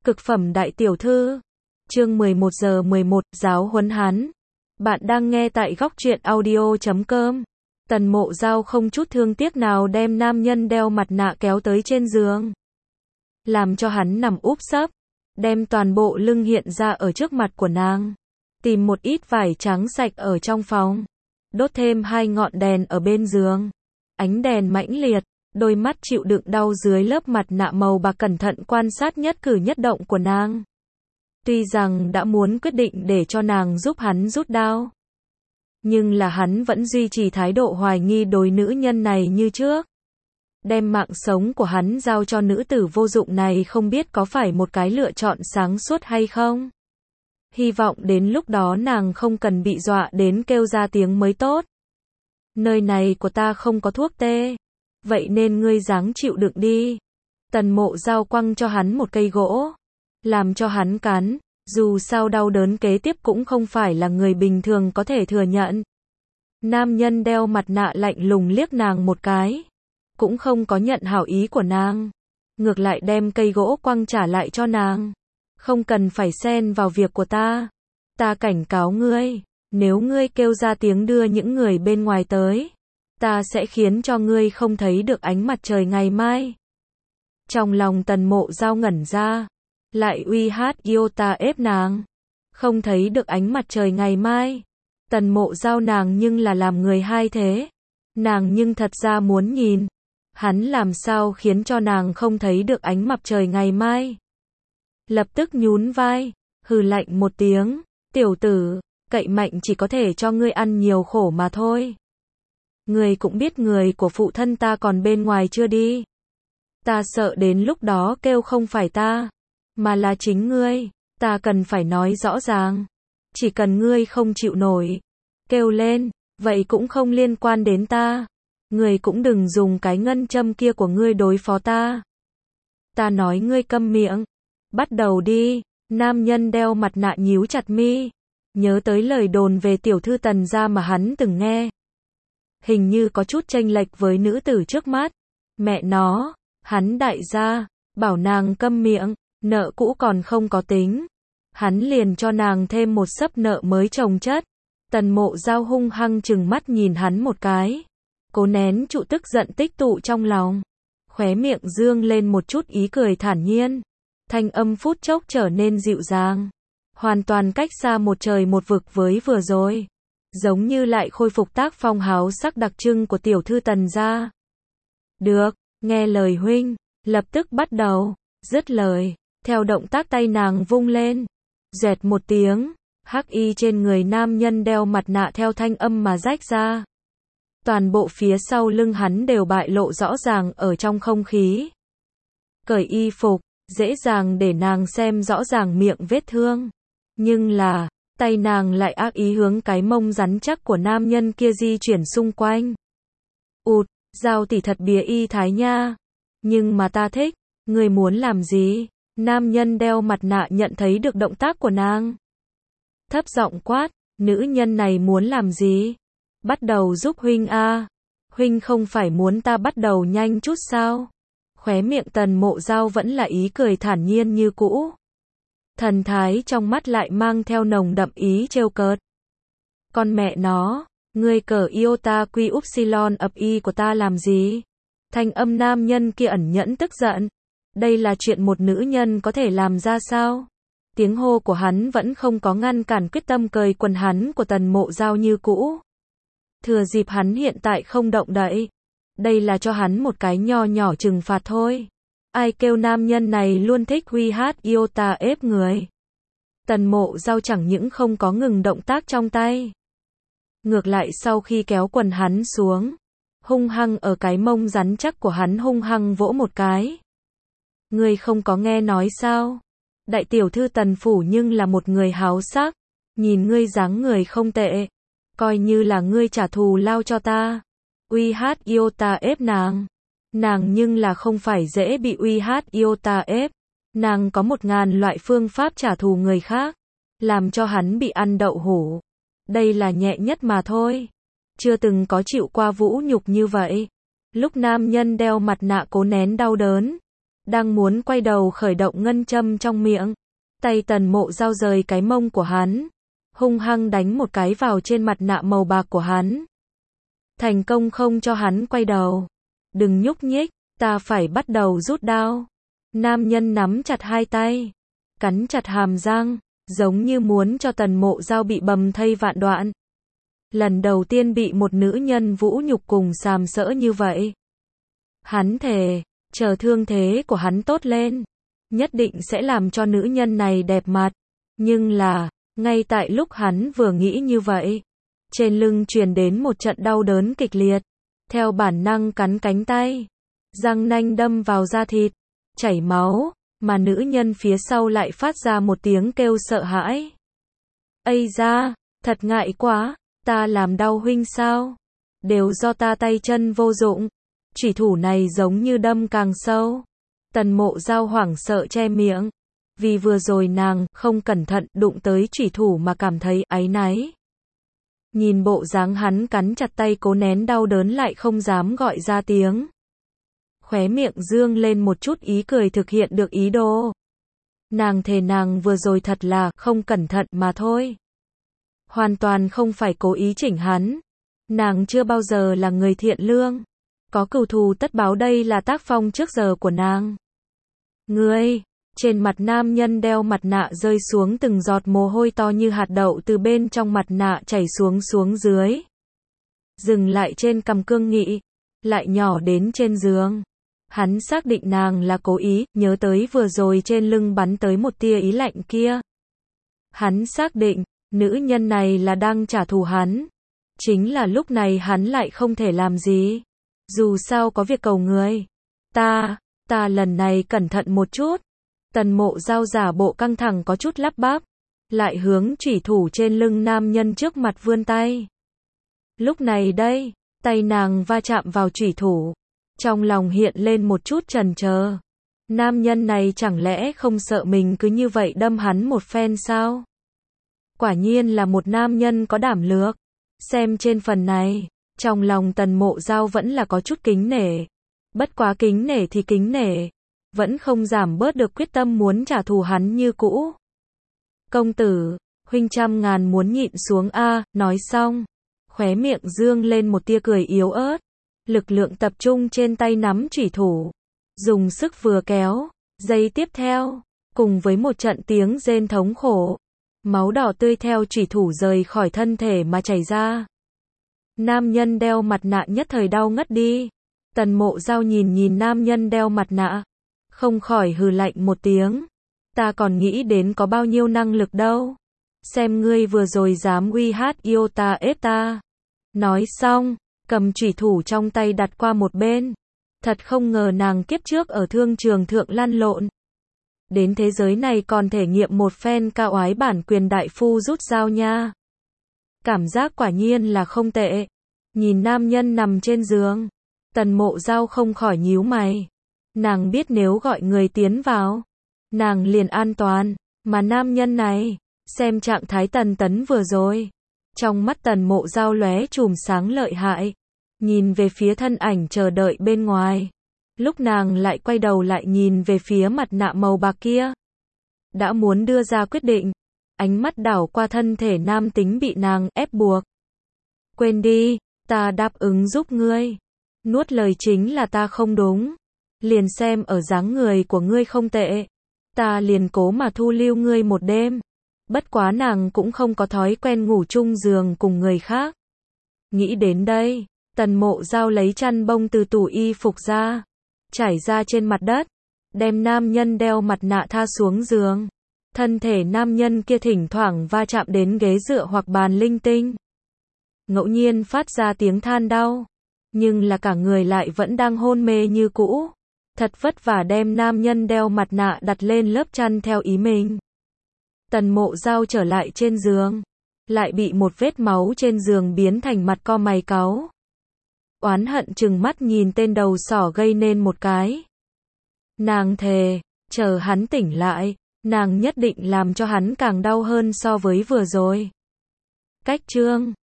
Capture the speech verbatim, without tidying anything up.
Cực phẩm đại tiểu thư. Chương mười một giờ mười một, giáo huấn hắn. Bạn đang nghe tại góc truyện audio chấm com. Tần Mộ Dao không chút thương tiếc nào đem nam nhân đeo mặt nạ kéo tới trên giường. Làm cho hắn nằm úp sấp. Đem toàn bộ lưng hiện ra ở trước mặt của nàng. Tìm một ít vải trắng sạch ở trong phòng. Đốt thêm hai ngọn đèn ở bên giường. Ánh đèn mãnh liệt. Đôi mắt chịu đựng đau dưới lớp mặt nạ màu bạc cẩn thận quan sát nhất cử nhất động của nàng. Tuy rằng đã muốn quyết định để cho nàng giúp hắn rút đao. Nhưng là hắn vẫn duy trì thái độ hoài nghi đối nữ nhân này như trước. Đem mạng sống của hắn giao cho nữ tử vô dụng này không biết có phải một cái lựa chọn sáng suốt hay không. Hy vọng đến lúc đó nàng không cần bị dọa đến kêu ra tiếng mới tốt. Nơi này của ta không có thuốc tê. Vậy nên ngươi ráng chịu đựng đi. Tần Mộ Dao quăng cho hắn một cây gỗ. Làm cho hắn cắn. Dù sao đau đớn kế tiếp cũng không phải là người bình thường có thể thừa nhận. Nam nhân đeo mặt nạ lạnh lùng liếc nàng một cái. Cũng không có nhận hảo ý của nàng. Ngược lại đem cây gỗ quăng trả lại cho nàng. Không cần phải xen vào việc của ta. Ta cảnh cáo ngươi. Nếu ngươi kêu ra tiếng đưa những người bên ngoài tới. Ta sẽ khiến cho ngươi không thấy được ánh mặt trời ngày mai. Trong lòng Tần Mộ Dao ngẩn ra. Lại uy hát yêu ta ép nàng. Không thấy được ánh mặt trời ngày mai. Tần Mộ Dao nàng nhưng là làm người hai thế. Nàng nhưng thật ra muốn nhìn. Hắn làm sao khiến cho nàng không thấy được ánh mặt trời ngày mai. Lập tức nhún vai. Hừ lạnh một tiếng. Tiểu tử, cậy mạnh chỉ có thể cho ngươi ăn nhiều khổ mà thôi. Người cũng biết người của phụ thân ta còn bên ngoài chưa đi. Ta sợ đến lúc đó kêu không phải ta, mà là chính ngươi. Ta cần phải nói rõ ràng. Chỉ cần ngươi không chịu nổi, kêu lên, vậy cũng không liên quan đến ta. Ngươi cũng đừng dùng cái ngân châm kia của ngươi đối phó ta. Ta nói ngươi câm miệng. Bắt đầu đi. Nam nhân đeo mặt nạ nhíu chặt mi. Nhớ tới lời đồn về tiểu thư Tần gia mà hắn từng nghe. Hình như có chút chênh lệch với nữ tử trước mắt. Mẹ nó, hắn đại gia, bảo nàng câm miệng, nợ cũ còn không có tính. Hắn liền cho nàng thêm một xấp nợ mới chồng chất. Tần Mộ Dao hung hăng chừng mắt nhìn hắn một cái. Cố nén trụ tức giận tích tụ trong lòng. Khóe miệng dương lên một chút ý cười thản nhiên. Thanh âm phút chốc trở nên dịu dàng. Hoàn toàn cách xa một trời một vực với vừa rồi. Giống như lại khôi phục tác phong háo sắc đặc trưng của tiểu thư Tần gia. Được, nghe lời huynh, lập tức bắt đầu. Dứt lời, theo động tác tay nàng vung lên. Dẹt một tiếng, hắc y trên người nam nhân đeo mặt nạ theo thanh âm mà rách ra. Toàn bộ phía sau lưng hắn đều bại lộ rõ ràng ở trong không khí. Cởi y phục, dễ dàng để nàng xem rõ ràng miệng vết thương. Nhưng là, tay nàng lại ác ý hướng cái mông rắn chắc của nam nhân kia di chuyển xung quanh. Ụt, Dao tỷ thật bía y thái nha. Nhưng mà ta thích, người muốn làm gì? Nam nhân đeo mặt nạ nhận thấy được động tác của nàng. Thấp giọng quát, nữ nhân này muốn làm gì? Bắt đầu giúp huynh a. Huynh không phải muốn ta bắt đầu nhanh chút sao? Khóe miệng Tần Mộ Dao vẫn là ý cười thản nhiên như cũ. Thần thái trong mắt lại mang theo nồng đậm ý trêu cợt. Con mẹ nó, ngươi cờ iota quy upsilon ập y của ta làm gì? Thanh âm nam nhân kia ẩn nhẫn tức giận. Đây là chuyện một nữ nhân có thể làm ra sao? Tiếng hô của hắn vẫn không có ngăn cản quyết tâm cởi quần hắn của Tần Mộ Dao như cũ. Thừa dịp hắn hiện tại không động đậy. Đây là cho hắn một cái nho nhỏ trừng phạt thôi. Ai kêu nam nhân này luôn thích huy hát iota ép người. Tần Mộ Dao chẳng những không có ngừng động tác trong tay. Ngược lại sau khi kéo quần hắn xuống. Hung hăng ở cái mông rắn chắc của hắn hung hăng vỗ một cái. Ngươi không có nghe nói sao? Đại tiểu thư Tần phủ nhưng là một người háo sắc. Nhìn ngươi dáng người không tệ. Coi như là ngươi trả thù lao cho ta. Uy hát iota ép nàng. Nàng nhưng là không phải dễ bị uy hát iota ép. Nàng có một ngàn loại phương pháp trả thù người khác. Làm cho hắn bị ăn đậu hũ. Đây là nhẹ nhất mà thôi. Chưa từng có chịu qua vũ nhục như vậy. Lúc nam nhân đeo mặt nạ cố nén đau đớn. đang muốn quay đầu khởi động ngân châm trong miệng. Tay Tần Mộ Dao rời cái mông của hắn, hung hăng đánh một cái vào trên mặt nạ màu bạc của hắn. Thành công không cho hắn quay đầu. Đừng nhúc nhích, ta phải bắt đầu rút đao. Nam nhân nắm chặt hai tay, cắn chặt hàm răng, giống như muốn cho Tần Mộ Dao bị bầm thây vạn đoạn. Lần đầu tiên bị một nữ nhân vũ nhục cùng sàm sỡ như vậy. Hắn thề, chờ thương thế của hắn tốt lên, nhất định sẽ làm cho nữ nhân này đẹp mặt. Nhưng là, ngay tại lúc hắn vừa nghĩ như vậy, trên lưng truyền đến một trận đau đớn kịch liệt. Theo bản năng cắn cánh tay, răng nanh đâm vào da thịt, chảy máu, mà nữ nhân phía sau lại phát ra một tiếng kêu sợ hãi. Ây da, thật ngại quá, ta làm đau huynh sao? Đều do ta tay chân vô dụng. Chủy thủ này giống như đâm càng sâu. Tần Mộ Dao hoảng sợ che miệng, vì vừa rồi nàng không cẩn thận đụng tới chủy thủ mà cảm thấy áy náy. Nhìn bộ dáng hắn cắn chặt tay cố nén đau đớn lại không dám gọi ra tiếng. Khóe miệng dương lên một chút ý cười thực hiện được ý đồ. Nàng thề nàng vừa rồi thật là không cẩn thận mà thôi. Hoàn toàn không phải cố ý chỉnh hắn. Nàng chưa bao giờ là người thiện lương. Có cừu thù tất báo, đây là tác phong trước giờ của nàng. Ngươi, trên mặt nam nhân đeo mặt nạ rơi xuống từng giọt mồ hôi to như hạt đậu từ bên trong mặt nạ chảy xuống xuống dưới. Dừng lại trên cằm cương nghị, lại nhỏ đến trên giường. Hắn xác định nàng là cố ý, nhớ tới vừa rồi trên lưng bắn tới một tia ý lạnh kia. Hắn xác định, nữ nhân này là đang trả thù hắn. Chính là lúc này hắn lại không thể làm gì. Dù sao có việc cầu người. Ta, ta lần này cẩn thận một chút. Tần Mộ Dao giả bộ căng thẳng có chút lắp bắp, lại hướng chủy thủ trên lưng nam nhân trước mặt vươn tay. Lúc này đây, tay nàng va chạm vào chủy thủ, trong lòng hiện lên một chút chần chờ. Nam nhân này chẳng lẽ không sợ mình cứ như vậy đâm hắn một phen sao? Quả nhiên là một nam nhân có đảm lược. Xem trên phần này, trong lòng Tần Mộ Dao vẫn là có chút kính nể. Bất quá kính nể thì kính nể, vẫn không giảm bớt được quyết tâm muốn trả thù hắn như cũ. Công tử, huynh trăm ngàn muốn nhịn xuống a. Nói xong, khóe miệng dương lên một tia cười yếu ớt, lực lượng tập trung trên tay nắm chủy thủ, dùng sức vừa kéo, giây tiếp theo, cùng với một trận tiếng rên thống khổ, máu đỏ tươi theo chủy thủ rời khỏi thân thể mà chảy ra. Nam nhân đeo mặt nạ nhất thời đau ngất đi. Tần Mộ Dao nhìn nhìn nam nhân đeo mặt nạ, không khỏi hừ lạnh một tiếng. Ta còn nghĩ đến có bao nhiêu năng lực đâu. Xem ngươi vừa rồi dám uy hát yêu ta ép ta. Nói xong, cầm chủy thủ trong tay đặt qua một bên. Thật không ngờ nàng kiếp trước ở thương trường thượng lăn lộn. Đến thế giới này còn thể nghiệm một phen cao oái bản quyền đại phu rút dao nha. Cảm giác quả nhiên là không tệ. Nhìn nam nhân nằm trên giường, Tần Mộ Dao không khỏi nhíu mày. Nàng biết nếu gọi người tiến vào, nàng liền an toàn. Mà nam nhân này, xem trạng thái Tần Tấn vừa rồi, trong mắt Tần Mộ Dao lóe chùm sáng lợi hại. Nhìn về phía thân ảnh chờ đợi bên ngoài. Lúc nàng lại quay đầu lại nhìn về phía mặt nạ màu bạc kia. Đã muốn đưa ra quyết định, ánh mắt đảo qua thân thể nam tính bị nàng ép buộc. Quên đi, ta đáp ứng giúp ngươi. Nuốt lời chính là ta không đúng. Liền xem ở dáng người của ngươi không tệ, ta liền cố mà thu lưu ngươi một đêm. Bất quá nàng cũng không có thói quen ngủ chung giường cùng người khác. Nghĩ đến đây, Tần Mộ Dao lấy chăn bông từ tủ y phục ra, trải ra trên mặt đất, đem nam nhân đeo mặt nạ tha xuống giường. Thân thể nam nhân kia thỉnh thoảng va chạm đến ghế dựa hoặc bàn linh tinh, ngẫu nhiên phát ra tiếng than đau, nhưng là cả người lại vẫn đang hôn mê như cũ. Thật vất vả đem nam nhân đeo mặt nạ đặt lên lớp chăn theo ý mình. Tần Mộ Dao trở lại trên giường, lại bị một vết máu trên giường biến thành mặt co mày cáu. Oán hận trừng mắt nhìn tên đầu sỏ gây nên một cái. Nàng thề, chờ hắn tỉnh lại, nàng nhất định làm cho hắn càng đau hơn so với vừa rồi. Cách chương